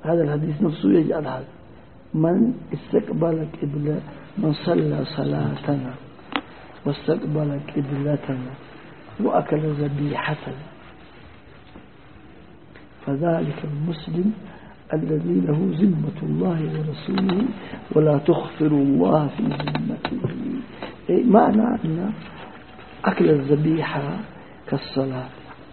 هذا الحديث نفسه يجعل هذا من استقبل قبلة، من صلى صلاتنا واستقبل قبلتنا وأكل ذبيحتنا فذلك المسلم الذي له ذمة الله ورسوله ولا تخفر الله في ذمته. معنى أن أكل الذبيحة كالصلاة.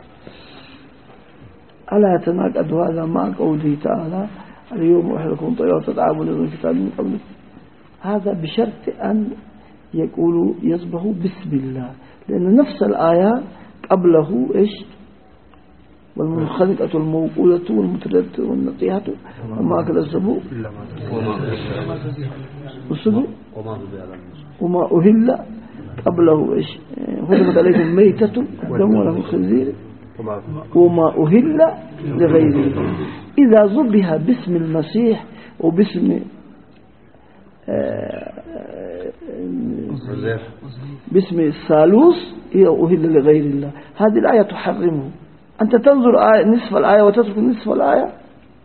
ألا يتناقض هذا مع قوله تعالى اليوم أحل لكم طيبات وطعام الذين كتاب من قبل؟ هذا بشرط أن يقولوا يصبحوا بسم الله، لأن نفس الآية قبله إيش؟ والمنخنقة والموقوذة والمتردية والنطيحة وما أكل السبع وما أهل قبله إيش؟ حرمت عليكم الميتة والدم ولحم الخنزير وما أهل لغيره. إذا ذبح باسم المسيح وباسم باسم الثالوث هي أهل لغير الله. هذه الآية تحرمه. أنت تنظر آية نصف الآية وتترك نصف الآية.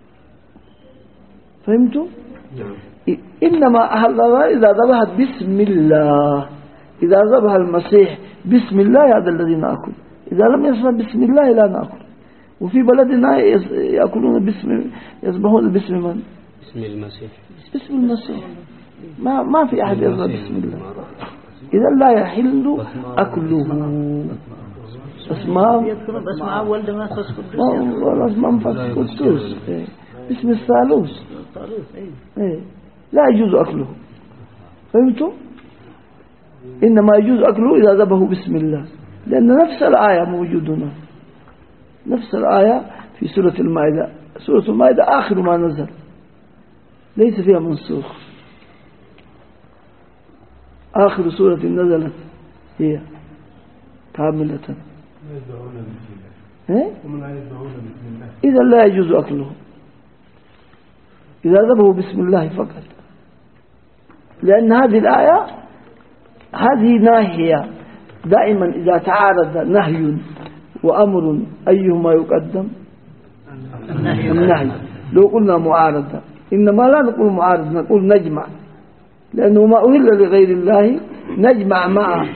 فهمتوا؟ إنما أهل إذا ذبحت بسم الله، إذا ذبح المسيح بسم الله هذا الذي نأكل. إذا لم يذبح بسم الله لا نأكل. وفي بلدنا يأكلون باسم، يذبحون باسم من؟ باسم المسيح. باسم المسيح. ما في أحد يذبح بسم الله. إذا لا يحل أكله. اسماء ولد ما تسقط ولا اسماء قدوس باسم الثالوث لا يجوز أكله. فهمتوا؟ إنما يجوز أكله إذا ذبحوا بسم الله، لأن نفس الآية موجودة، نفس الآية في سورة المائدة. سورة المائدة آخر ما نزل، ليس فيها منسوخ. آخر سورة نزلت هي كاملة. إذا لا يجوز أكله إذا ذبحوا بسم الله فقط، لأن هذه الآية هذه ناهية. دائما إذا تعارض نهي وأمر أيهما يقدم؟ النهي. لو قلنا معارضة، إنما لا نقول معارض، نقول نجمع، لأنه ما أهل لغير الله نجمع مع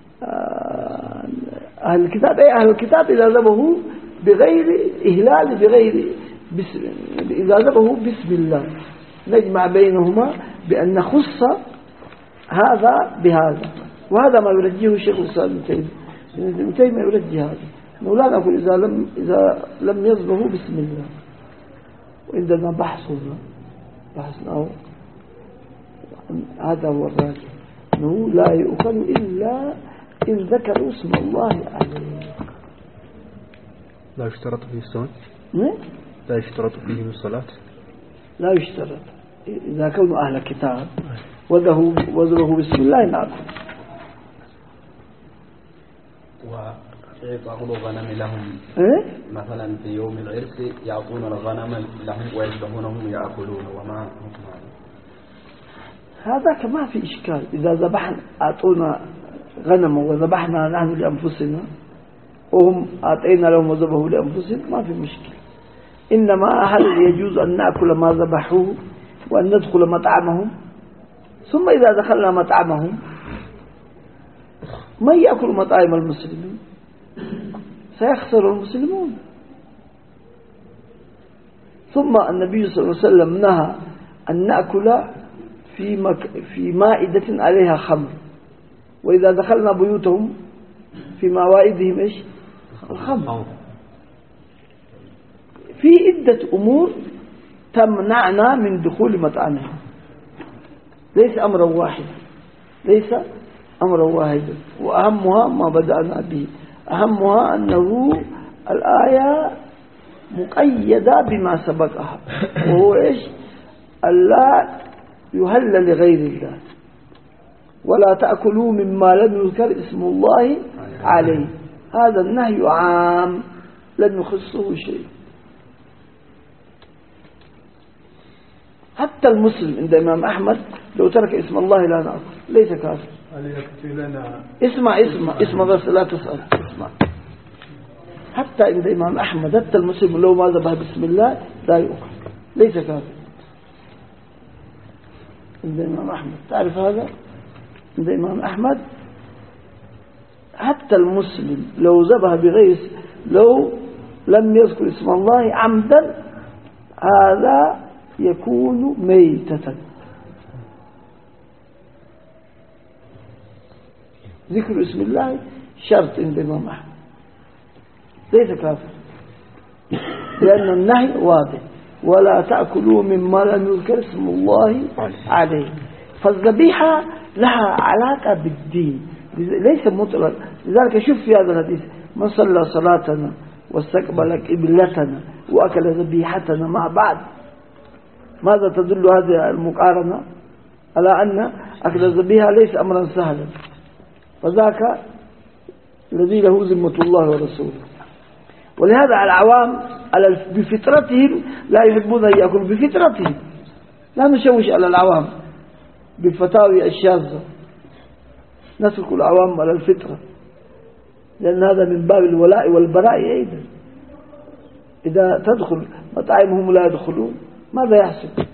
أهل الكتاب. أي أهل الكتاب إذا ذبحوا بغير إهلال، بغير إذا ذبحوا بسم الله نجمع بينهما بأن نخص هذا بهذا. وهذا ما يرجيه الشيخ الإسلام ابن تيمية يرجي هذا، أنه لا نقول إذا لم يذبحوا بسم الله. وعندنا بحثنا هذا هو الراجح، أنه لا يؤكل إلا إن ذكروا اسم الله عليه. لا يشترط فيه الصلاة؟ لا يشترط فيه الصلاة؟ لا يشترط. إذا كانوا أهل كتاب وذبحوا بسم الله نأكل. ويعطون الغنم لهم مثلا في يوم العرس يعطون الغنم لهم ويذبحونهم يأكلون وما هذا ما في إشكال. إذا ذبحنا أعطونا غنم وذبحنا نحن لأنفسنا وهم أعطينا لهم وذبحوا لأنفسهم ما في مشكلة. إنما هل يجوز أن نأكل ما ذبحوه وأن ندخل مطعمهم؟ ثم إذا دخلنا مطعمهم من يأكل مطاعم المسلمين؟ سيخسر المسلمون. ثم النبي صلى الله عليه وسلم نهى أن نأكل في مائدة عليها خمر، وإذا دخلنا بيوتهم في موائدهم إيش؟ الخمر. في عدة أمور تمنعنا من دخول مطعمهم، ليس أمرا واحدا، ليس أمرا واحدا. وأهمها ما بدأنا به، أهمها أنه الآية مقيدة بما سبقها، وهو إيش؟ ألا يهل لغير الله، ولا تأكلوا مما لم يذكر اسم الله عليه. هذا النهي عام لن يخصه شيء. حتى المسلم عند الإمام أحمد لو ترك اسم الله لا نأكل، ليس كافر. اسمع بس لا تسأل، اسمع. حتى عند الإمام أحمد حتى المسلم لو ما ذبح بسم الله لا يأكل. ليس كافر عند الإمام أحمد. تعرف هذا؟ عند الإمام أحمد حتى المسلم لو ذبح بغير، لو لم يذكر اسم الله عمدا، هذا يكون ميتة. ذكر اسم الله شرط عند الإمام أحمد، ليس كافر، لأن النهي واضح: ولا تأكلوا مما لم يذكر اسم الله عليه. فالذبيحة لها علاقة بالدين، ليس مطلق. لذلك شوف في هذا الحديث: من صلى صلاتنا واستقبل قبلتنا وأكل ذبيحتنا مع بعض. ماذا تدل هذه المقارنة؟ على أن أكل الذبيحة ليس أمرا سهلا، فذاك الذي له ذمة الله ورسوله. ولهذا العوام بفطرتهم لا يحبون أن يأكلوا، بفطرتهم. لا نشوش على العوام بالفتاوي الشاذة، نترك العوام على الفطرة، لأن هذا من باب الولاء والبراء أيضا. إذا تدخل مطاعمهم لا يدخلون، ماذا يحصل؟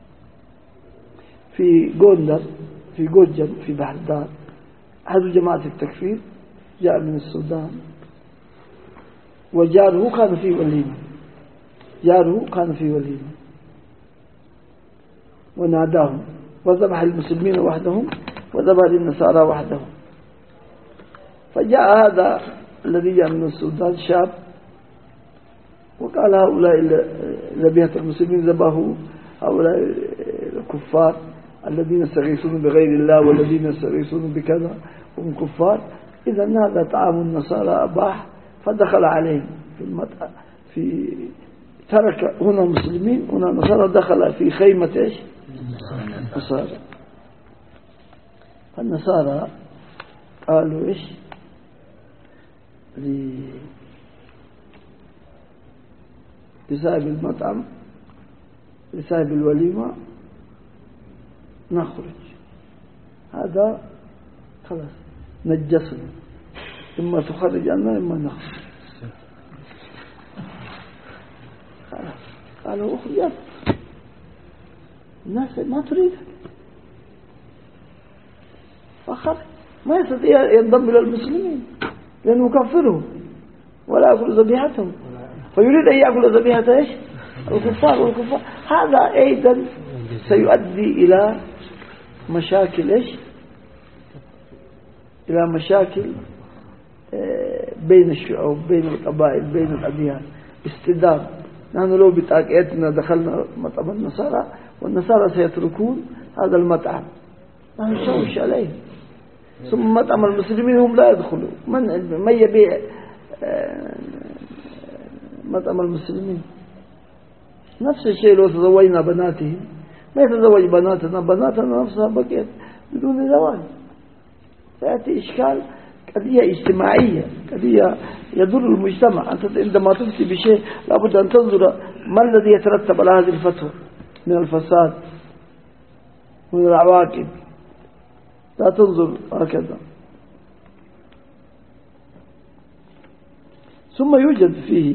في جوندر، في جوجن، في بحر دار، هذه جماعة التكفير جاء من السودان، وجاره كان في وليمة، جاره كان في وليمة وناداهم، وذبح المسلمين وحدهم وذبح للنصارى وحدهم. فجاء هذا الذي جاء من السودان شاب وقال: هؤلاء ذبيحة المسلمين ذبحوا هؤلاء الكفار الذين يستغيثون بغير الله والذين يستغيثون بكذا هم كفار، إذا هذا طعام النصارى أباح. فدخل عليهم في المطعم، في ترك هنا مسلمين هنا نصارى، دخل في خيمة إيش؟ نصارى. النصارى قالوا إيش لصاحب المطعم، لصاحب الوليمة: نخرج، هذا خلاص نجسنا، إما تخرج عنا إما نخرج. قالوا: أخرجت، الناس ما تريد، فخرج. ما يستطيع ينضم إلى المسلمين لأنه يكفرهم ولا يأكل ذبيحتهم، فيريد أن يأكل ذبيحة إيش؟ الكفار والكفار. هذا أيضا سيؤدي إلى مشاكل إيش؟ إلى مشاكل بين الشعوب، بين القبائل، بين الأديان، استدام. نحن لو بطاقتنا دخلنا مطعم النصارى والنصارى سيتركون هذا المطعم، نحن نشوش عليه. ثم مطعم المسلمين هم لا يدخلوا، من يبيع مطعم المسلمين؟ نفس الشيء لو تزوجنا بناتهم، ما يتزوج بناتنا نفسها بقيت بدون زواج، فيأتي إشكال. قضية اجتماعية، قضية يضر المجتمع. أنت عندما تفتي بشيء لابد أن تنظر ما الذي يترتب على هذه الفتوى من الفساد ومن العواقب، لا تنظر هكذا. ثم يوجد فيه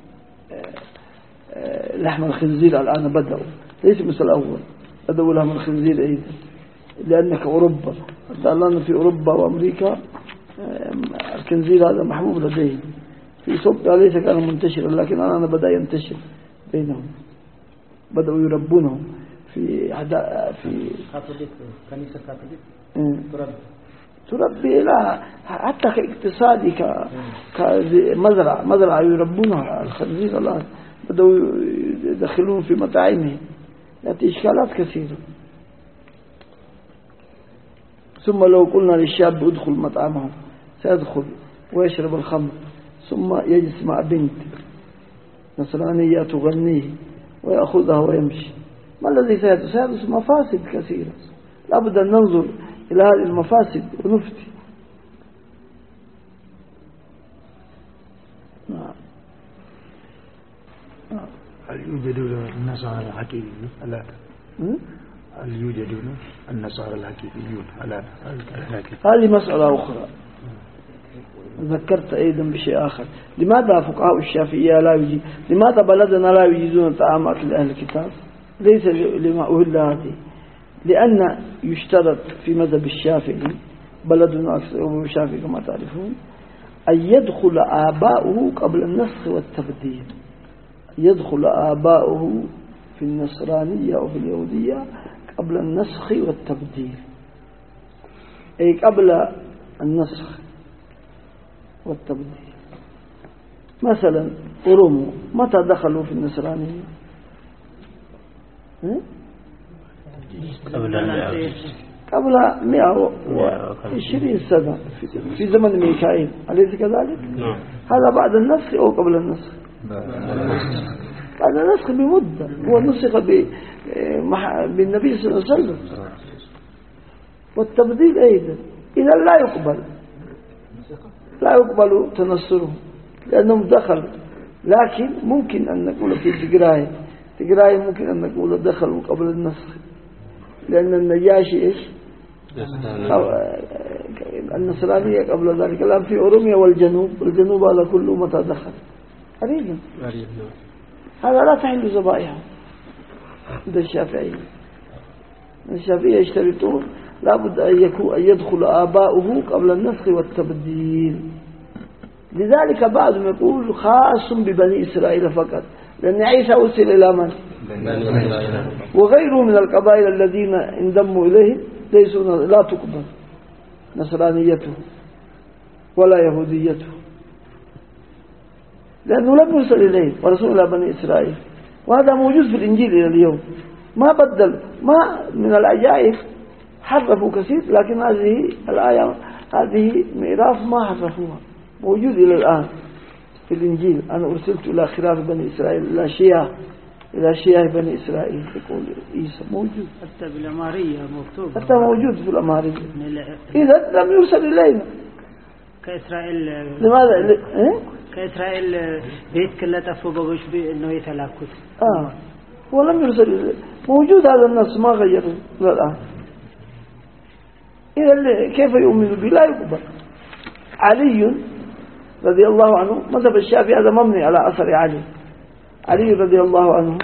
لحم الخنزير. الآن بدأوا، ليس مثل الأول، بدأوا لحم الخنزير أيضا، لأنك أوروبا الآن في أوروبا وأمريكا الخنزير هذا محبوب لديهم. في صوبيا ليس كان منتشرا، لكن الآن بدأ ينتشر بينهم، بدأوا يربونهم في كاثوليك، كنيسة كاثوليك تربي. لا، حتى كاقتصادي، كمزرعة يربونها الخنزير. الآن بدأوا يدخلون في مطاعمهم، يأتي إشكالات كثيرة. ثم لو قلنا للشاب ادخل مطعمهم، سيدخل ويشرب الخمر، ثم يجلس مع بنت نصرانية تغنيه ويأخذها ويمشي، ما الذي سيحدث؟ مفاسد كثيرة. لابد أن ننظر إلى هذه المفاسد ونفتي. هل يوجدون النصارى الحقيقيون الآن؟ هل يوجدون النصارى الحقيقيون الآن؟ هذه مسألة أخرى. ذكرت أيضا بشيء آخر. لماذا فقهاء الشافعية لماذا بلدنا لا يجيزون طعام أكل أهل الكتاب؟ ليس لما أهل هذه، لأن يشترط في مذهب الشافعي، بلدنا أكثر الشافعي كما تعرفون، أن يدخل آباؤه قبل النسخ والتبديل. يدخل آباؤه في النصرانية أو في اليهودية قبل النسخ والتبديل، أي قبل النسخ والتبديل. مثلا أورومو متى دخلوا في النصرانية؟ قبل 120 سنة في زمن ميكائيل، أليس كذلك؟ هذا بعد النسخ أو قبل النسخ؟ بعد النسخ بمدة، هو نسخ بالنبي صلى الله عليه وسلم. والتبديل أيضا إذا لا يقبل تنصره لأنهم دخلوا. لكن ممكن أن نقول في تقراي ممكن أن نقول دخلوا قبل النسخ، لأن النجاشي إيش النصرانية قبل ذلك. الآن في أوروميا والجنوب على كل متى دخل قريبا. هذا لا تحل ذبائحه عند الشافعية. الشافعية يشترطون لابد أن يدخل آباؤه قبل النسخ والتبديل. لذلك بعضهم يقول خاص ببني إسرائيل فقط، لأن عيسى أرسل إلى من؟ وغيره من القبائل الذين انضموا إليه لا تقبل نصرانيته ولا يهوديته، لأنه لم يرسل إليه ورسول إلى بني إسرائيل. وهذا موجود في الإنجيل إلى اليوم، ما بدل. ما من العجائب حرفوا كثير، لكن هذه الآية هذه ميراث ما حرفوها، موجود إلى الآن في الإنجيل. أنا أرسلت إلى خراف بني إسرائيل، إلى شياه بني إسرائيل، يقول عيسى موجود حتى بالأمارية مكتوب، حتى موجود في الأمارية. إذا لم يرسل إلينا كإسرائيل. لماذا؟ كإسرائيل بيت كلا تفوق إنه يتلاكت. هو لم يرسل إلينا، موجود هذا النص ما غيره إلى الآن. إذا كيف يؤمن به؟ لا يقبل. علي رضي الله عنه، مذهب الشافعي هذا مبني على أثر علي رضي الله عنه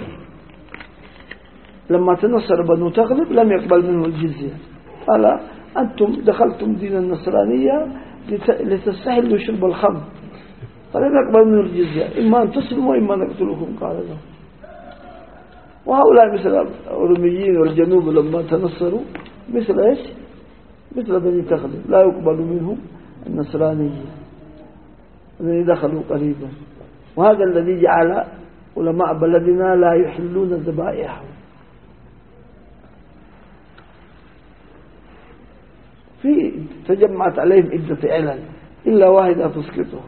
لما تنصر بنو تغلب لم يقبل منه الجزية. قال أنتم دخلتم دين النصرانية لتستحلوا شرب الخمر، فلم يقبل منه الجزية، إما أن تسلموا إما أن نقتلكم. قال له. وهؤلاء مثل الأوروميين والجنوب لما تنصروا مثل إيش؟ مثل بني تغلب، لا يقبل منهم النصرانية الذين دخلوا قريبا. وهذا الذي جعل علماء بلدنا لا يحلون ذبائحهم. تجمعت عليهم عدة علل إلا واحدة تسقطهم.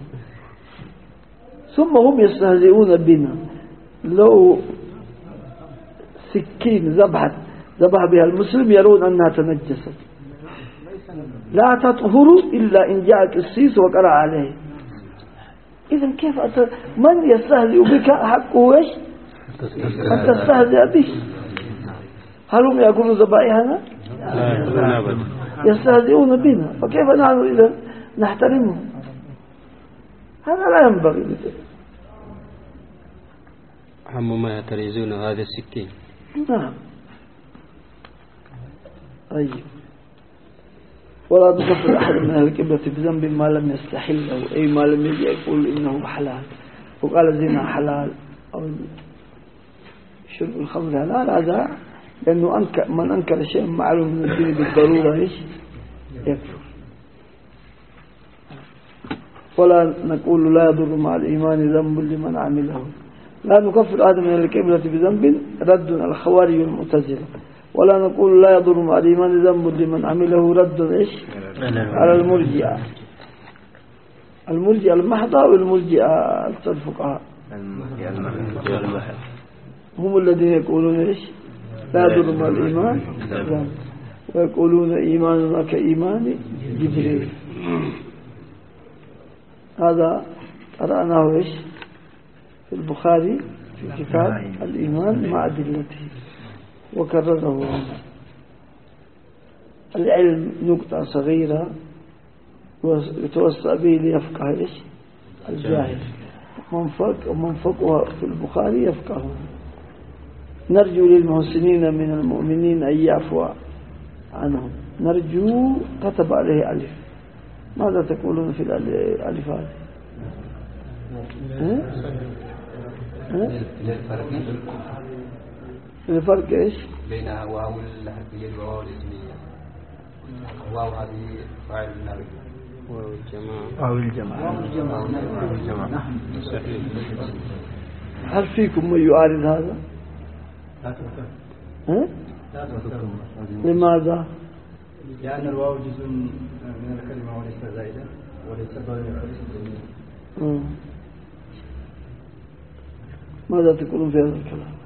ثم هم يستهزئون بنا. لو سكين ذبح بها المسلم يرون أنها تنجست، لا تطهر إلا إن جاء قسيس وقرأ عليه. إذا كيف من يستهزئ بك حقه إيش؟ أن تستهزئ به. هل هم يأكلون ذبائحنا؟ يستهزئون بنا، فكيف نحن إذا نحترمهم؟ هذا لا ينبغي مثل. هم ما يتريزون هذا السكين. نعم. طيب. ولا تكفر أحد من أهل القبلة بذنب ما لم يستحله، أي ما لم يجي يقول إنه حلال، وقال الزنا حلال أو شرب الخمر حلال. هذا لأنه من أنكر شيء معلوم من الدين بالضرورة إيش يكفر. ولا نقول لا يضر مع الإيمان ذنب لمن عمله. لا نكفر أحد من القبلة بذنب، رد على الخوارج والمعتزلة. ولا نقول لا يضر مع الإيمان ذنب لمن عمله، رد إيش على المرجئة المحضة والمرجئة الفقهاء هم الذين يقولون إيش لا يضر مع الإيمان ذنب، ويقولون إيماننا كإيمان جبريل. هذا قرأناه إيش في البخاري في كتاب الإيمان مع أدلته وكرره. العلم نقطة صغيرة يتوسع به ليفقه إيش الجاهل. ومن فقه في البخاري يفقه. نرجو للمحسنين من المؤمنين أن يعفو عنهم. نرجو كتب عليه ألف. ماذا تقولون في الألف هذه؟ الفرق إيش بينها واو الحرفية وواو الاسمية؟ واو هذه فاعل النبي، أو الجماعة. هل فيكم من يعارض هذا؟ لماذا؟ لأن الواو جزء من الكلمة وليس زائدة وليس ضمير. ماذا تقولون في هذا الكلام؟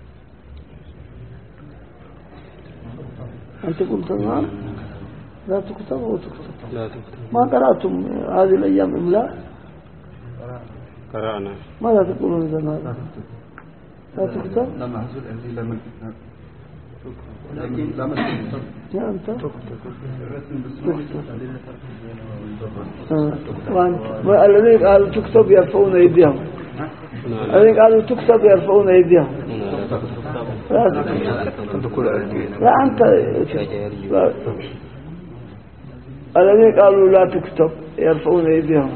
أنت قلت نعم لا تكتب أو تكتب؟ لا تكتب. ما قرأتم هذه الأيام إملاء؟ قرأنا. ماذا تقولون إذا هذا؟ لا تكتب؟ لما حصل أنزل لما لكن لما تكتب يا أنت الذين قالوا تكتب يرفعون أيديهم. الذين قالوا تكتب يرفعون أيديهم. لا أنت الذين قالوا لا تكتب يرفعون أيديهم.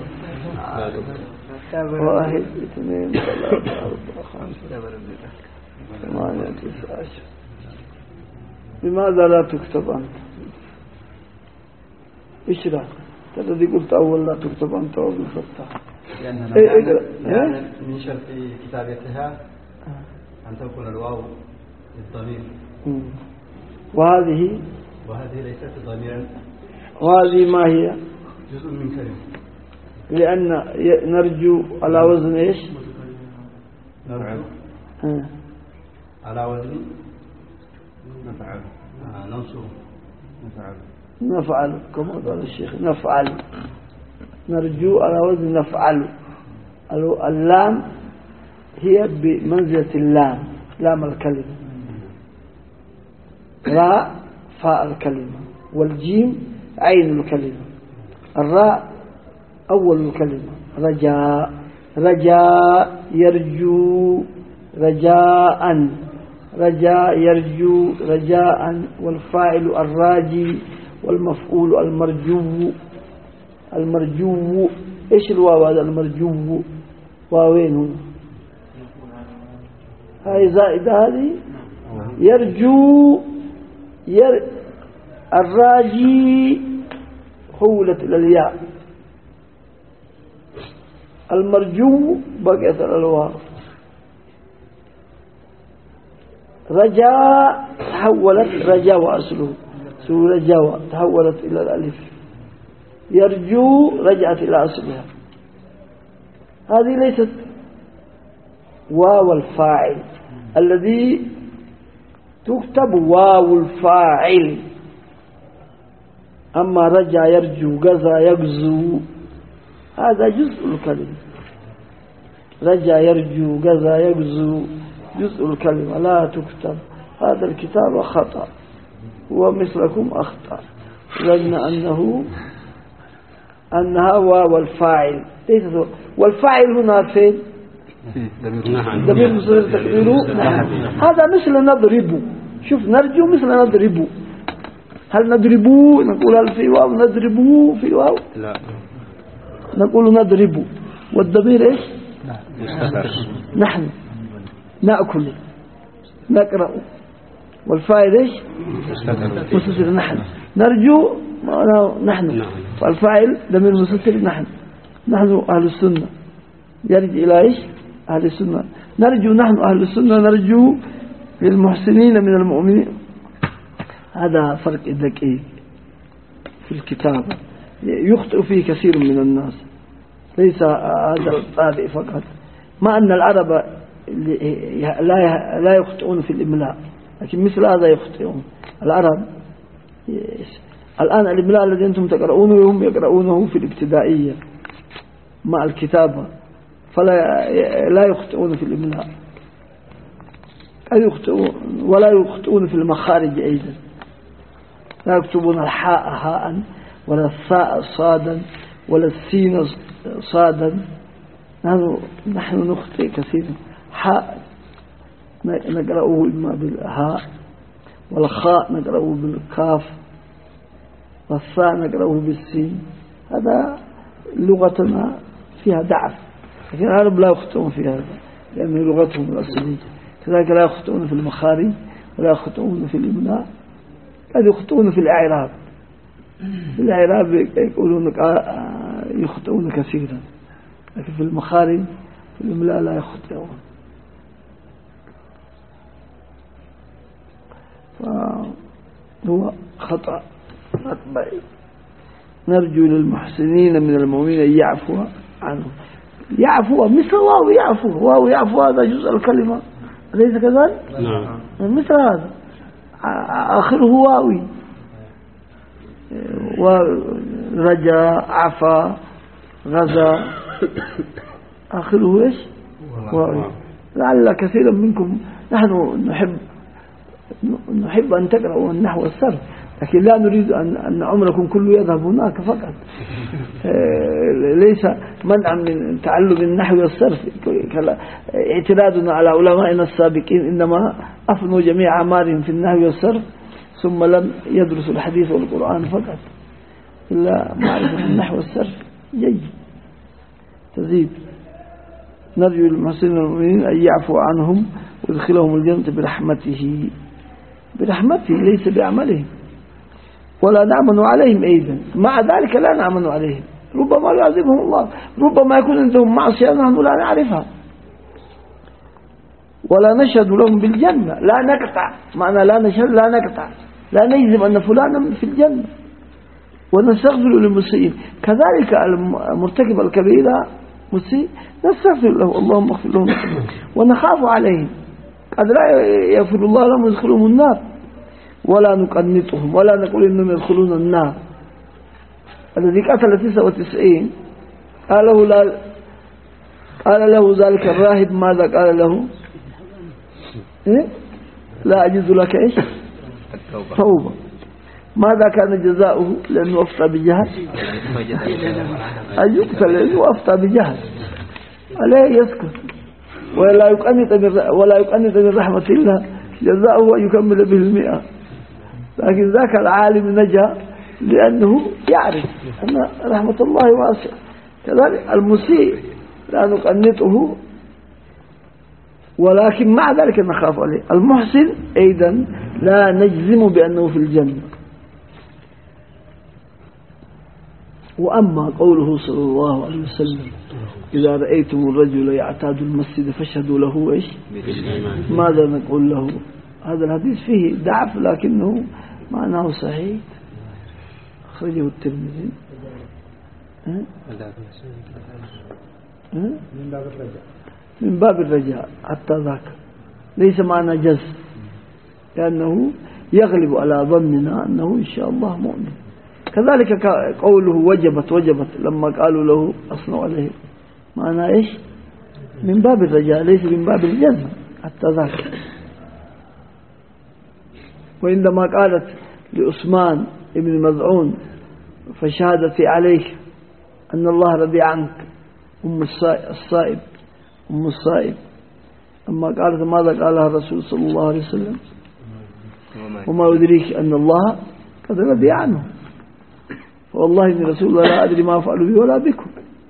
1 2 3 4 5 8 9 10. لماذا لا تكتب أنت؟ اشرح. الذي قلت أول لا تكتب أنت وبالفتح. لأن من شرط كتابتها أن تكون الواو للضمير. وهذه ليست ضميرا. وهذه ما هي؟ جزء من كلمة. لأن نرجو على وزن إيش؟ نرجو على وزن نفعل. ننصر نفعل كما قال الشيخ نفعل. نرجو على وزن نفعل. اللام هي بمنزلة اللام، لام الكلمة، راء فاء الكلمة، والجيم عين الكلمة، الراء أول الكلمة. رجاء يرجو رجاء، رجاء يرجو رجاء، والفاعل الراجي، والمفعول المرجو. إيش الواو هذا المرجو؟ واوين هنا؟ هاي زائدة هذه. يرجو الراجي حولت إلى الياء. المرجو بقيت على الواو. رجاء تحولت رجاء وأصله سورة جوا تحولت إلى الألف. يرجو رجعت إلى أصلها. هذه ليست واو الفاعل الذي تكتب واو الفاعل. أما رجع يرجو غزا يغزو هذا جزء الكلمة. رجع يرجو غزا يغزو جزء الكلمة لا تكتب. هذا الكتاب خطأ ومثلكم أخطأ، لأن أنها واو الفاعل ليست. والفاعل هنا فين؟ ضمير مصدر تقديره نحن. هذا مثل نضرب. شوف نرجو مثل نضرب. هل نضربو نقول هل في واو نضربو في واو؟ لا نقول نضرب. والضمير إيش؟ نحن نأكل نقرأ. والفاعل إيش؟ مستتر نحن. نرجو نحن، فالفاعل ضمير مستتر نحن أهل السنة. يرجع إلى إيش؟ أهل السنة. نرجو نحن أهل السنة نرجو للمحسنين من المؤمنين. هذا فرق دقيق في الكتابة يخطئ فيه كثير من الناس. ليس هذا الطابع فقط، مع أن العرب لا يخطئون في الإملاء، لكن مثل هذا يخطئون العرب. الآن الإملاء الذي أنتم تقرؤونه هم يقرؤونه في الابتدائية مع الكتابة، فلا يخطئون في الإملاء ولا يخطئون في المخارج أيضا. لا يكتبون الحاء هاء ولا الثاء صادا ولا السين صادا. نحن نخطئ كثيرا. حاء نقرأه إما بالهاء، والخاء نقرأه بالكاف، والثاء نقرأه بالسين. هذا لغتنا فيها ضعف، لكن العرب لا يخطئون في هذا لأن لغتهم الأصلية. كذلك لا يخطئون في المخارج ولا يخطئون في الإملاء، قد يخطئون في الإعراب. في الإعراب يقولون يخطئون كثيرا، لكن في المخارج في الإملاء لا يخطئون. فهو خطأ مطبعي. نرجو للمحسنين من المؤمنين أن يعفو عنه. يعفو مثل واو يعفو، واو يعفو هذا جزء الكلمة أليس كذلك؟ نعم. مثل هذا آخره واوي، ورجا عفا غزا آخره إيش؟ واوي. لعل كثيرا منكم نحن نحب أن تقرأوا النحو والصرف، لكن لا نريد أن عمركم كله يذهب هناك فقط. ليس منعا من تعلم النحو والصرف اعتراضنا على علمائنا السابقين، إنما أفنوا جميع أعمارهم في النحو والصرف ثم لم يدرسوا الحديث والقرآن فقط، إلا معرفة النحو والصرف جيد تزيد. نرجو للمحسنين المؤمنين أن يعفو عنهم ويدخلهم الجنة برحمته، برحمته ليس بأعمالهم، ولا نأمن عليهم أيضا، مع ذلك لا نأمن عليهم، ربما يعذبهم الله، ربما يكون عندهم معصية نحن لا نعرفها. ولا نشهد لهم بالجنة، لا نقطع، معنى لا نشهد لا نقطع، لا نجزم أن فلانا في الجنة. ونستغفر للمسيئين، كذلك المرتكب الكبيرة مسيء نستغفر له، اللهم اغفر لهم، ونخاف عليهم، قد لا يغفر الله لهم يدخلهم النار، ولا نقنطهم ولا نقول إنهم يدخلون النار. الذي قتل 99 قال له ذلك الراهب ماذا قال له؟ إيه؟ لا أجد لك إيش؟ توبة. ماذا كان جزاؤه؟ لأنه أفتى بجهل، أن يقتل لأنه أفتى بجهل، عليه يسكت ولا يقنط من رحمة الله، جزاؤه أن يكمل به 100. لكن ذاك العالم نجا لأنه يعرف أن رحمة الله واسعة. كذلك المسيء لا نقنطه، ولكن مع ذلك نخاف عليه. المحسن أيضا لا نجزم بأنه في الجنة. وأما قوله صلى الله عليه وسلم إذا رأيتم الرجل يعتاد المسجد فاشهدوا له إيش؟ ماذا نقول له؟ هذا الحديث فيه ضعف لكنه معناه صحيح، أخرجه الترمذي. من باب الرجاء حتى ذاك، ليس معنى جزم، لأنه يغلب على ظننا أنه إن شاء الله مؤمن. كذلك قوله وجبت لما قالوا له أصنعوا عليه، معنى إيش؟ من باب الرجاء ليس من باب الجزم حتى ذاك. وعندما قالت لعثمان ابن مذعون فشهادتي عليك أن الله رضي عنك أم الصائب، أما قالت ماذا قالها الرسول صلى الله عليه وسلم؟ وما يدريك أن الله قد رضي عنه، فوالله إن رسول الله لا أدري ما أفعل بي ولا بكم.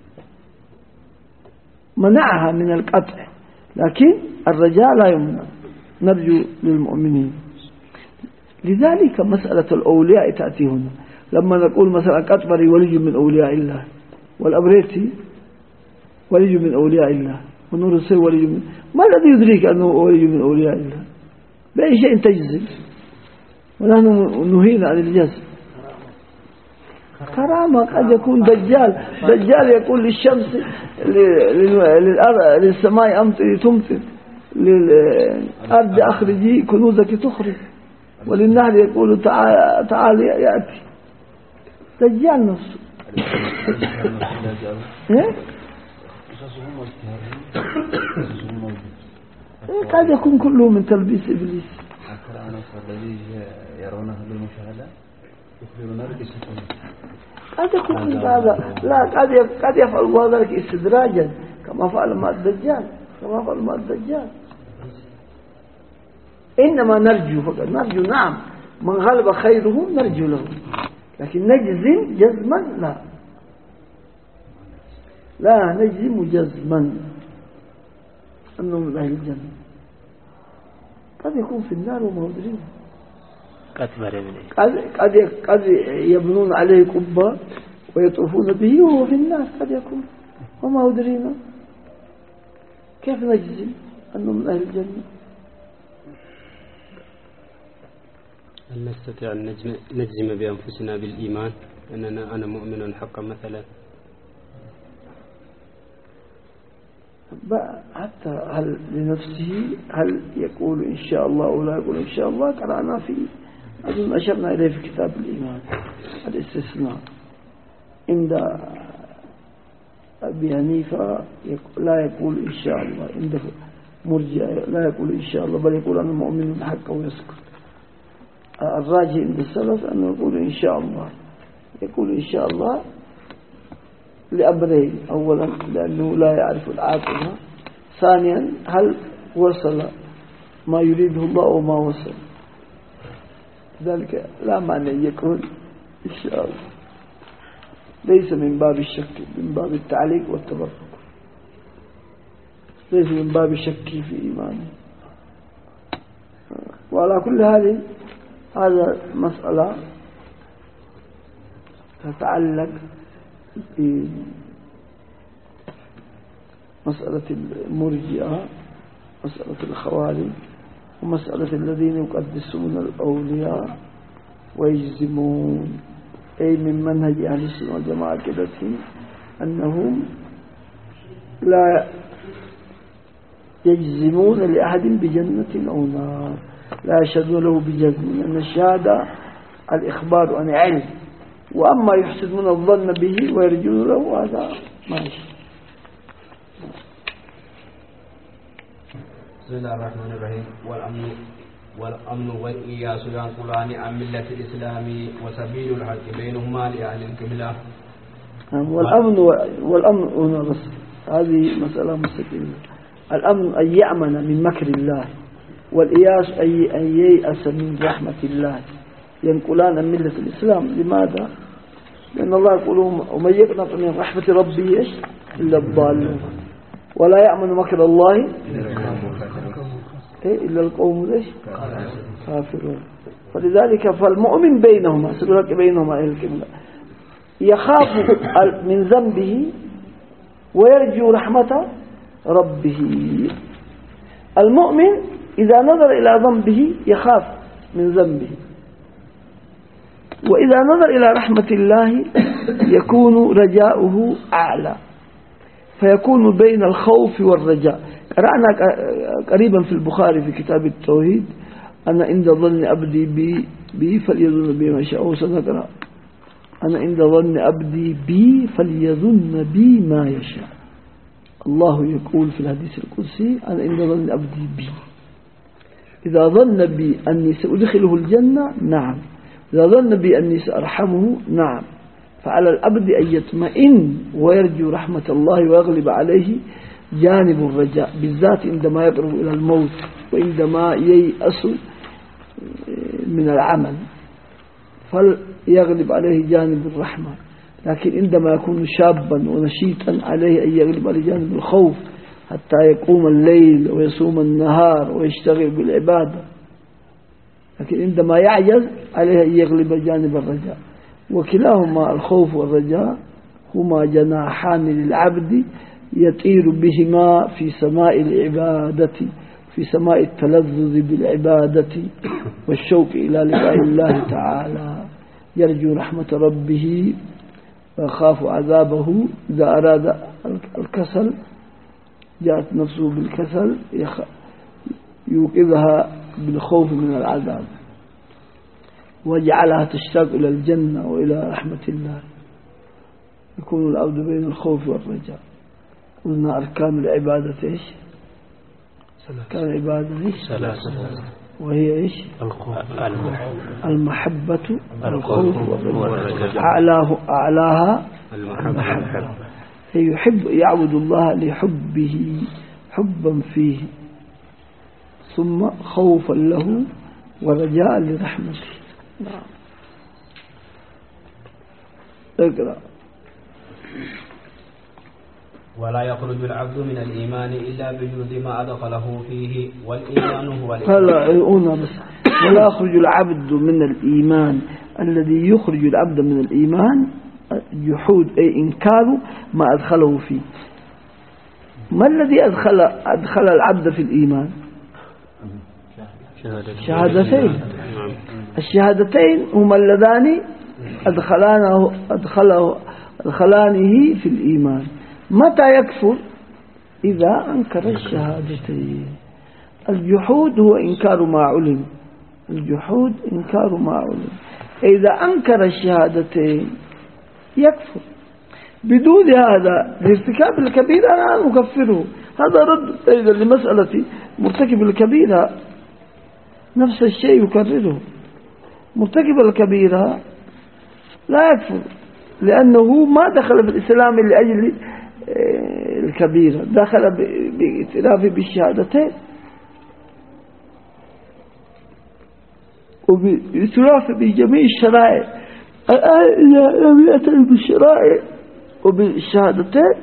منعها من القطع، لكن الرجاء لا يمنع، نرجو للمؤمنين. لذلك مسألة الأولياء تأتي هنا، لما نقول مثلا قطبري ولي من أولياء الله، والأبريتي ولي من أولياء الله، ونور السر ولي من، ما الذي يدريك أنه ولي من أولياء الله؟ بأي شيء تجزم، ونحن نهينا عن الجزم. كرامة قد يكون دجال يقول للشمس للسماء أمطري تمطر، للأرض أخرجي كنوزك تخرج، وللنهر يقول تعال يأتي. دجال نفسه. قد يكون كله من تلبيس إبليس. الذي يرونه بالمشاهدة قد يكون هذا، لا قد يفعل الله ذلك استدراجا كما فعل مع الدجال، إنما نرجو فقط، نرجو نعم من غلب خيره نرجو له، لكن نجزم جزما لا نجزم جزما أنه من أهل الجنة، قد يكون في النار وما يدري، قد يبنون عليه قبة ويطوفون به وهو في النار، قد يكون وما يدرينا، كيف نجزم أنه من أهل الجنة؟ هل نستطيع أن نجزم بأنفسنا بالإيمان أننا أنا مؤمن حقا مثلا؟ حتى هل لنفسه هل يقول إن شاء الله أو لا يقول إن شاء الله؟ قرأنا في أظن أشرنا إليه في كتاب الإيمان الاستثناء عند أبي حنيفة لا يقول إن شاء الله، عند مرجع لا يقول إن شاء الله بل يقول أنا مؤمن حقا ويسكت. الراجح عند السلف أنه يقول إن شاء الله، يقول إن شاء الله لأمرين، أولا لأنه لا يعرف العاقبة، ثانيا هل وصل ما يريده الله وما وصل، ذلك لا معنى يقول إن شاء الله، ليس من باب الشك، من باب التعليق والتبرك، ليس من باب الشك في إيمانه. وعلى كل حال هذا مسألة تتعلق بمسألة المرجئة، مسألة الخوارج، ومسألة الذين يقدسون الأولياء ويجزمون، أي من منهج أهل السنة والجماعة كده أنهم لا يجزمون لأحد بجنة أو نار، لا يشهدون له بجزم، لأن الشهادة الإخبار عن علم، وأما يحسنون الظن به ويرجون له هذا ماشي. بسم الله الرحمن الرحيم. والأمن والإياس ينقلان عن ملة الإسلام وسبيل الحق بينهما لأهل القبلة. والأمن هنا بس هذه مسألة مستقلة. الأمن أن يأمن من مكر الله، والإياس أن ييأس من رحمة الله، ينقلان عن ملة الإسلام. لماذا؟ لأن الله يقول ومن يقنط من رحمة ربه إلا الضالون، ولا يأمن مكر الله إلا القوم كافرون. فلذلك فالمؤمن بينهما سلوك بينهما الكلمة، يخاف من ذنبه ويرجو رحمة ربه. المؤمن إذا نظر إلى ذنبه يخاف من ذنبه، وإذا نظر إلى رحمة الله يكون رجاؤه أعلى، فيكون بين الخوف والرجاء. قرأنا قريبا في البخاري في كتاب التوحيد أنا عند ظن عبدي بي فليظن بي ما شاء. وسنقرأ أنا عند ظن عبدي بي فليظن بي ما يشاء. الله يقول في الحديث القدسي أنا عند ظن عبدي بي، إذا ظن بي أني سأدخله الجنة نعم، إذا ظن بي أني سأرحمه نعم. فعلى العبد أن يطمئن ويرجو رحمة الله ويغلب عليه جانب الرجاء، بالذات عندما يقرب إلى الموت وعندما ييأس من العمل فليغلب عليه جانب الرحمة. لكن عندما يكون شابا ونشيطا عليه أن يغلب عليه جانب الخوف حتى يقوم الليل ويصوم النهار ويشتغل بالعبادة. لكن عندما يعجز عليه أن يغلب جانب الرجاء. وكلاهما الخوف والرجاء هما جناحان للعبد يطير بهما في سماء العبادة، في سماء التلذذ بالعبادة والشوق إلى لقاء الله تعالى. يرجو رحمة ربه ويخاف عذابه. إذا أراد الكسل جاءت نفسه بالكسل يوقظها بالخوف من العذاب وجعلها تشتاق إلى الجنة وإلى رحمة الله. يكون العبد بين الخوف والرجاء. قلنا أركان العبادة إيش؟ أركان العبادة إيش؟ وهي إيش؟ المحبة الخوف والرجاء. أعلاها المحبة. يحب يعبد الله لحبه حبا فيه، ثم خوفا له ورجاء لرحمته. نعم. اقرأ. ولا يخرج العبد من الإيمان إلا بجود ما أدخله فيه، والإيمان هو ولا يخرج العبد من الإيمان، الذي يخرج العبد من الإيمان جحود أي إنكار ما أدخله فيه. ما الذي أدخل العبد في الإيمان؟ شهادتين. الشهادتين هما اللذان أدخلانه في الإيمان. متى يكفر؟ إذا أنكر الشهادتين. الجحود هو إنكار ما علم، الجحود إنكار ما علم. إذا أنكر الشهادتين يكفر. بدون هذا لارتكاب الكبيرة أنا أكفره. هذا رد أيضا لمسألة مرتكب الكبيرة، نفس الشيء يكرره. مرتكب الكبيرة لا يكفر، لأنه ما دخل في الإسلام لأجل الكبيرة، دخل باعترافه بالشهادتين وباعترافه بجميع الشرائع. إذا لم يأتي بالشرائع وبالشهادتين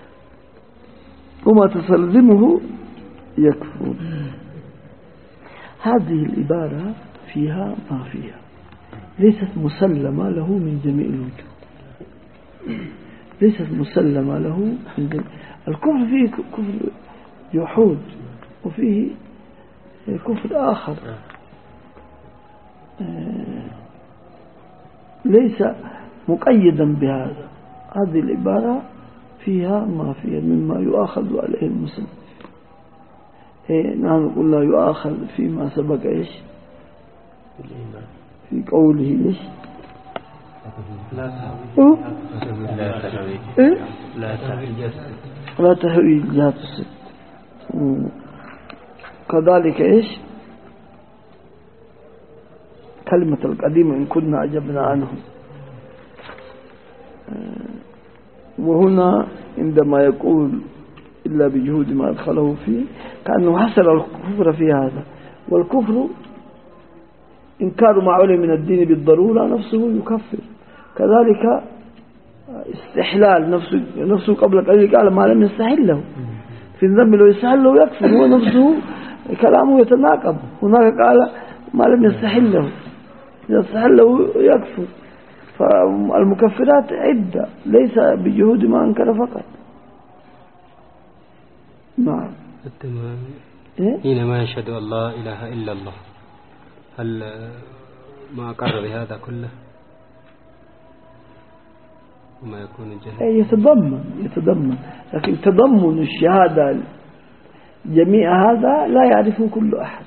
وما تستلزمه يكفر. هذه العبارة فيها ما فيها، ليست مسلمة له من جميع الوجوه، ليست مسلمة له من جميع. الكفر فيه كفر جحود وفيه كفر آخر ليس مقيدا بهذا. هذه العبارة فيها ما فيها مما يؤاخذ عليه المسلم. نحن قلنا يؤاخذ فيما سبق إيش؟ في قوله إيش؟ لا تهوي ذات الست. كذلك إيش؟ كلمة القديمة إن كنا عجبنا عنهم. وهنا عندما يقول إلا بجهود ما أدخله فيه كأنه حصل الكفر في هذا. والكفر إنكار ما علم من الدين بالضرورة نفسه يكفر. كذلك استحلال نفسه قبل قليل قال ما لم يستحله في الذنب، لو يستحله يكفر. هو نفسه كلامه يتناقض. هناك قال ما لم يستحله، إذا استحله يكفر. فالمكفرات عدة، ليس بجهود ما أنكر فقط. نعم. حينما يشهد أن لا إله إلا الله هل ما أقر بهذا كله وما يكون الجهل؟ يتضمن، لكن تضمن الشهادة جميع هذا لا يعرفه كل أحد.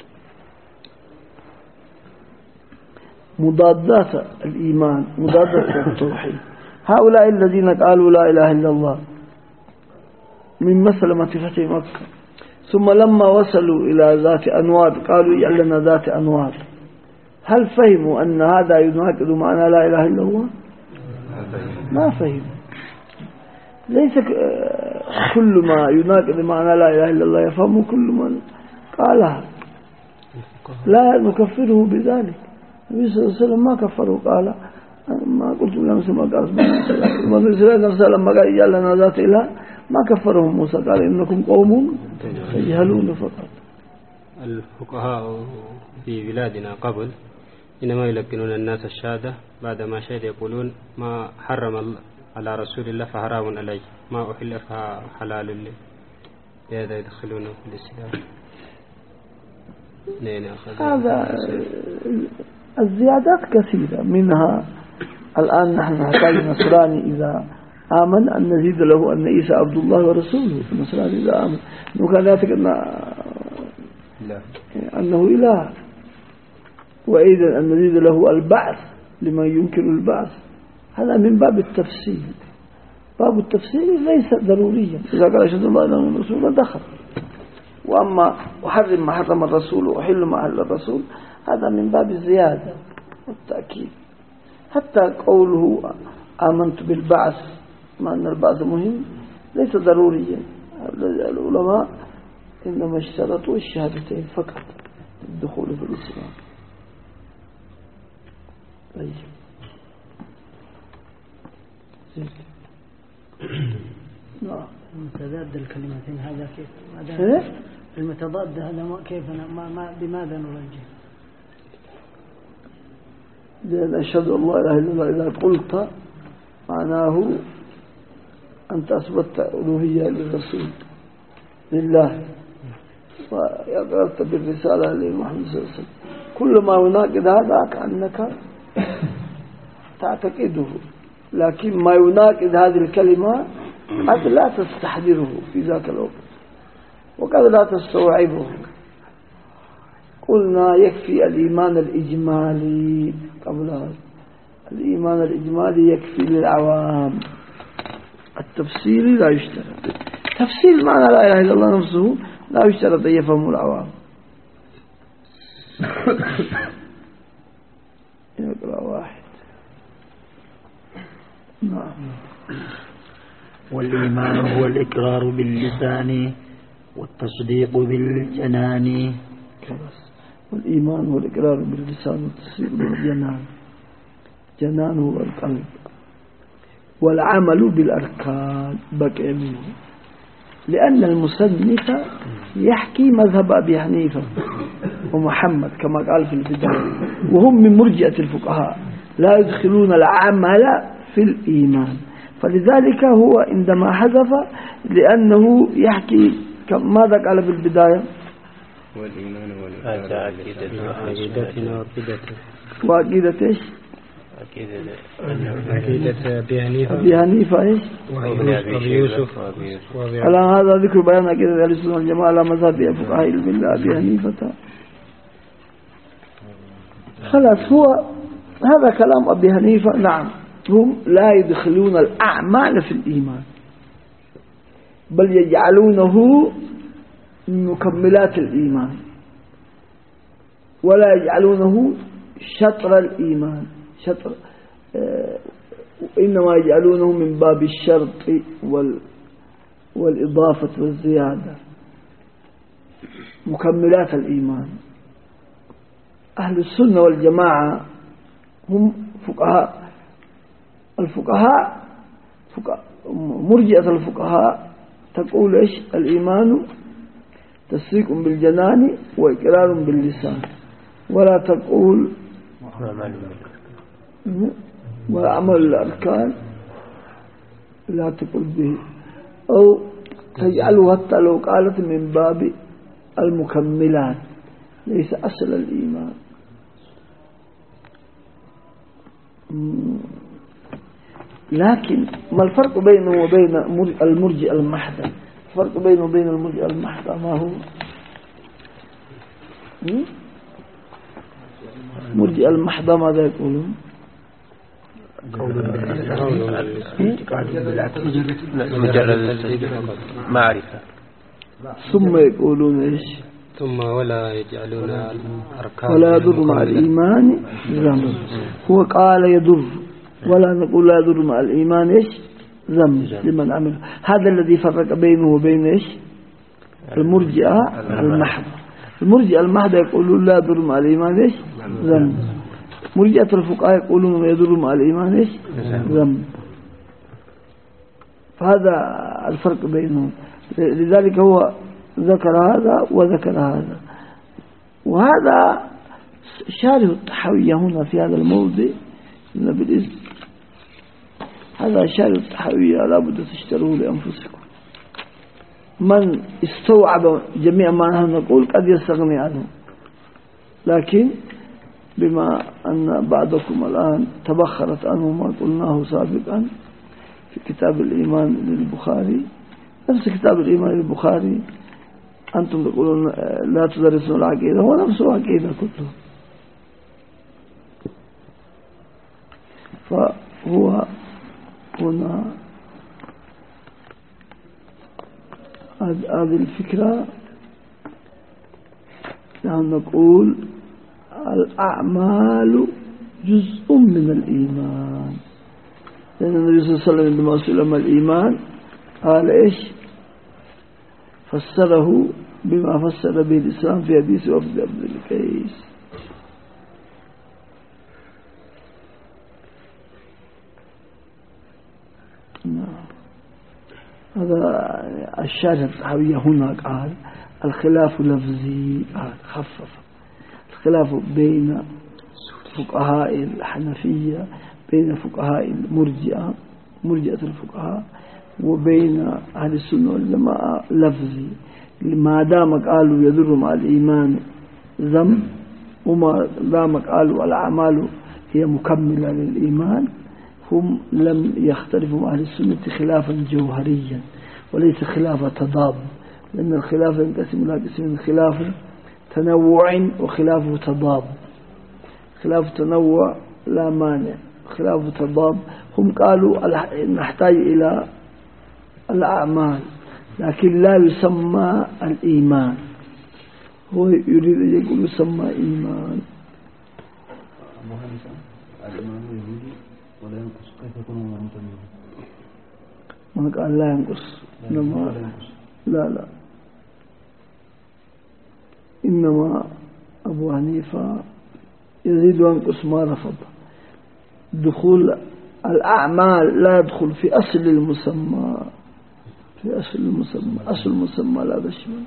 مضادات الإيمان، مضادات التوحيد. هؤلاء الذين قالوا لا إله إلا الله من مسلمة فتح مكة، ثم لما وصلوا إلى ذات أنوار قالوا اجعل لنا ذات أنوار. هل فهموا أن هذا يناقض معنى لا إله إلا الله؟ ما فهم. ليس كل ما يناقض معنى لا إله إلا الله يفهمه كل من قالها. لا نكفره بذلك. النبي صلى الله عليه وسلم ما كفره، قال ما قلت لهم سمع قال لما قال اجعل لنا ذات إله ما كفرهم موسى، قال إنكم قوم تجهلون فقط. الفقهاء في بلادنا قبل إنما يلقنون الناس الشهادة بعد ما شهد يقولون ما حرم على رسول الله فحرام عليه، ما أحل فحلال له، بهذا يدخلونه في الإسلام. هذا الزيادات كثيرة، منها الآن نحن نحتاج نصراني إذا آمن أن نزيد له أن عيسى عبد الله ورسوله. النصراني إذا آمن وكان يعتقد أنه إله، وأيضا أن نزيد له البعث لمن ينكر البعث. هذا من باب التفسير. باب التفسير ليس ضروريا. إذا قال أشهد أن لا إله إلا الله دخل. وأما أحرم ما حرم الرسول وأحل ما أحل الرسول هذا من باب الزيادة والتأكيد. حتى قوله آمنت بالبعث، مع أن البعث مهم ليس ضروريا. العلماء إنما اشترطوا الشهادتين فقط الدخول في الإسلام. نعم. المتضاد الكلمتين هذا كيف؟ المتضاد هذا كيف بماذا نوجه؟ لأن أشهد الله لا إله إلا الله إذا قلت معناه أنت أثبتت ألوهية للرسول لله وأقررت بالرسالة لمحمد صلى الله عليه وسلم. كل ما يناقض هذا كأنك تعتقده، لكن ما يناقض هذه الكلمة قد لا تستحضره في ذاك الوقت وقد لا تستوعبه. قلنا يكفي الإيمان الإجمالي قبل هذا. الإيمان الإجمالي يكفي للعوام، التفسيري لا يشترط. تفسير معنى لا إله إلا الله نفسه لا يشترط أن يفهمه العوام. يقرأ واحد. نعم. والإيمان هو الإقرار باللسان والتصديق بالجنان. والإيمان هو الإقرار باللسان والتصديق بالجنان. جنان هو القلب، والعمل بالأركان بقي منه، لأن المصنف يحكي مذهب أبي حنيفة ومحمد كما قال في البداية، وهم من مرجئة الفقهاء لا يدخلون العمل في الإيمان، فلذلك هو عندما حذف لأنه يحكي ماذا قال في البداية؟ والإيمان عقيدتنا وعقيدة إيش؟ عقيدة أبي حنيفة إيش؟ وأبي يوسف. على هذا ذكر بيان عقيدة أهل السنة والجماعة على مذهب الفقهاء بالله أبي حنيفة. خلاص هو هذا كلام أبي حنيفة. نعم، هم لا يدخلون الأعمال في الإيمان بل يجعلونه من مكملات الإيمان ولا يجعلونه شطر الإيمان، شطر إنما يجعلونه من باب الشرط والإضافة والزيادة، مكملات الإيمان. أهل السنة والجماعة هم فقهاء. الفقهاء مرجئة الفقهاء تقول إيش؟ الإيمان تصديق بالجنان وإقرار باللسان، ولا تقول وعمل الأركان لا تقول به، أو تجعله حتى لو قالت من باب المكملات ليس أصل الإيمان. لكن ما الفرق بينه وبين المرجئة المحضة؟ الفرق بينه وبين المرجئة المحضة ما هو؟ مرجئة المحضة ماذا يقولون؟ مجرد معرفة. ثم يقولون إيش؟ ثم ولا يجعلون أركان ولا يضر مع الإيمان ذنب. هو قال يضر، ولا نقول لا يضر مع الإيمان إيش؟ ذنب لمن عمل. هذا الذي فرق بينه وبين إيش؟ المرجئة المحضة. المرجئة المحضة يقولون لا يضر مع الإيمان إيش؟ ذنب. مرجئة الفقهاء يقولون يضر مع الإيمان إيش؟ ذنب. فهذا الفرق بينهم. لذلك هو ذكر هذا وذكر هذا. وهذا شارح الطحاوية هنا في هذا الموضع بالإذن. هذا شارح الطحاوية لا بد تشتروه لأنفسكم. من استوعب جميع ما نحن نقول قد يستغني عنه، لكن بما أن بعضكم الآن تبخرت عنه ما قلناه سابقا في كتاب الإيمان للبخاري، نفس كتاب الإيمان للبخاري أنتم تقولون لا تدرسون العقيدة، هو نفسه العقيدة كله. فهو هنا هذه الفكرة نحن نقول الأعمال جزء من الإيمان، لأن النبي صلى الله عليه وسلم عندما سئل عن الإيمان قال إيش؟ فسره بما فسر به الإسلام في حديث وفد عبد القيس. هذا الشارح الطحاوية هنا قال الخلاف لفظي، خفف الخلاف بين فقهاء الحنفية، بين فقهاء المرجئة، مرجئة الفقهاء، وبين أهل السنة والجماعة لفظي، ما دام قالوا يضر مع الإيمان ذنب، وما دام قالوا الأعمال هي مكملة للإيمان، هم لم يختلفوا مع أهل السنة خلافا جوهريا وليس خلاف تضاد، لأن الخلاف ينقسم إلى قسمين: خلاف تنوع وخلاف تضاد. خلاف تنوع لا مانع، خلاف تضاد هم قالوا نحتاج إلى الأعمال لكن لا يسمى الإيمان، هو يريد أن يقول يسمى إيمان. الإيمان يزيد ولا ينقص، كيف يكون متمما؟ ما قال لا ينقص، إنما لا إنما أبو حنيفة يزيد وينقص ما رفض. دخول الأعمال لا يدخل في أصل المسمى، في أصل المسمى، أصل المسمى لا يشمل.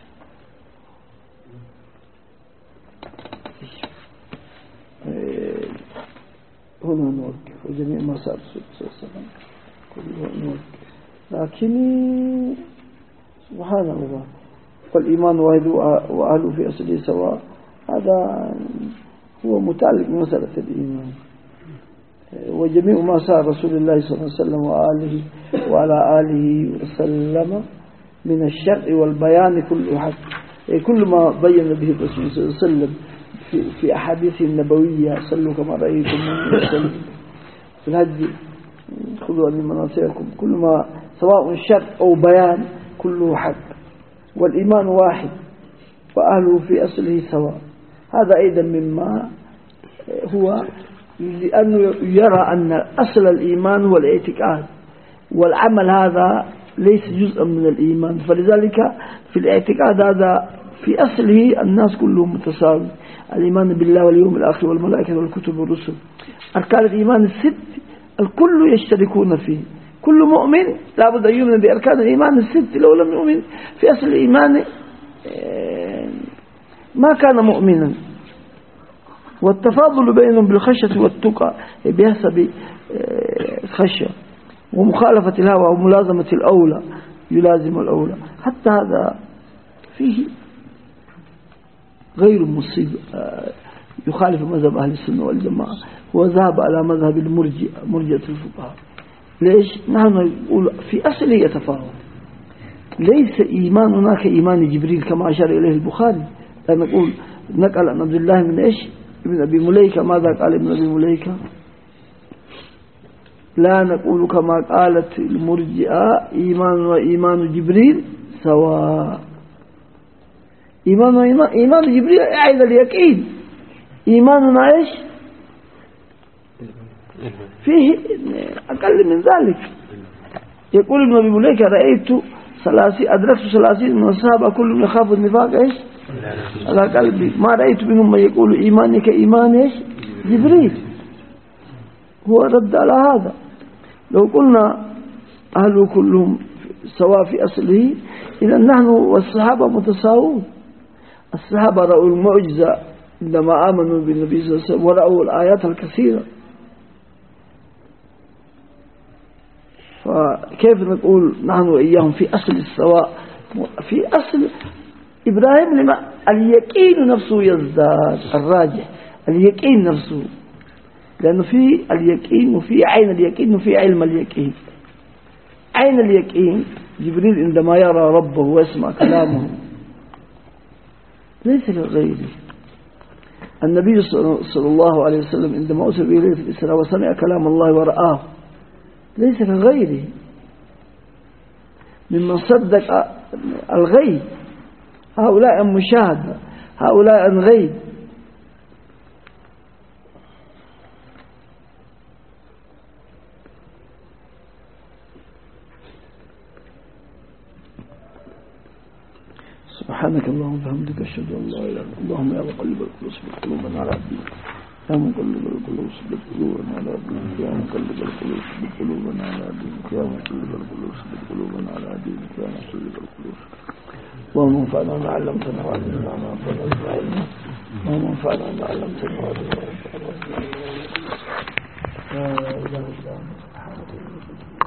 هنا نوقف وجميع ما صار صلى الله عليه وسلم كله نوقف، لكن سبحان الله والإيمان واحد وأهله في أصله سواء، هذا هو متعلق بمسألة الإيمان. وجميع ما صار رسول الله صلى الله عليه وسلم وآله وعلى آله وسلم من الشرع والبيان كل حق، كل ما بين به الرسول صلى الله عليه وسلم في أحاديثه النبوية: صلوا كما رأيتم وسلم في الهدي، خذوا عني مناسككم، كل ما سواء شرع أو بيان كله حق، والإيمان واحد وأهله في أصله سواء. هذا أيضا مما هو لأنه يرى أن أصل الإيمان هو الاعتقاد، والعمل هذا ليس جزءا من الإيمان، فلذلك في الاعتقاد هذا في أصله الناس كلهم متساوي: الإيمان بالله واليوم الآخر والملائكة والكتب والرسل. أركان الإيمان الست الكل يشتركون فيه، كل مؤمن لابد أن يؤمن بأركان الإيمان الست، لو لم يؤمن في أصل الإيمان ما كان مؤمنا. والتفاضل بينهم بالخشية والتقى بحسب خشية، ومخالفة الهوى وملازمة الأولى يلازم الأولى، حتى هذا فيه غير مصيب يخالف مذهب أهل السنة والجماعة، وذهب على مذهب مرجئة الفقهاء. ليش؟ نحن نقول في أصله يتفاوت، ليس إيماننا كإيمان جبريل كما أشار إليه البخاري. نقول نقل عن عبد الله من إيش؟ ابن أبي مليكة. ماذا قال ابن أبي مليكة؟ لا نقول كما قالت المرجئة إيمان وإيمان جبريل سواء. إيمان جبريل أعيد اليقين، إيماننا إيش؟ فيه أقل من ذلك. يقول ابن أبي مليكة: أدركت 30 من الصحابة كلهم يخاف النفاق إيش؟ على قلبي، ما رأيت منهم من يقول إيماني كإيمان إيش؟ جبريل. هو رد على هذا. لو قلنا أهله كلهم سواء في أصله، إذا نحن والصحابة متساوون. الصحابة رأوا المعجزة عندما آمنوا بالنبي صلى الله عليه وسلم، ورأوا الآيات الكثيرة، فكيف نقول نحن وإياهم في أصل السواء؟ في أصل إبراهيم لما اليقين نفسه يزداد الراجح، اليقين نفسه، لأنه في اليقين وفي عين اليقين وفي علم اليقين. عين اليقين جبريل عندما يرى ربه ويسمع كلامه ليس كغيره. النبي صلى الله عليه وسلم عندما أسر به ليلة الإسراء وسمع كلام الله ورآه ليس كغيره، ممن صدق الغيب. هؤلاء مشاهدة، هؤلاء عن غيب. سبحانك اللهم وبحمدك أشهد أن لا إله إلا أنت. اللهم يا مقلب القلوب ثبت قلوبنا على دينك. يا مقلب القلوب ثبت قلوبنا على دينك. يا مقلب القلوب ثبت قلوبنا على دينك. يا مقلب القلوب ثبت قلوبنا على دينك. يا مقلب القلوب. اللهم انفعنا بما علمتنا وعلمنا ما ينفعنا. اللهم انفعنا بما علمتنا وعلمنا ما ينفعنا. لا إله إلا أنت.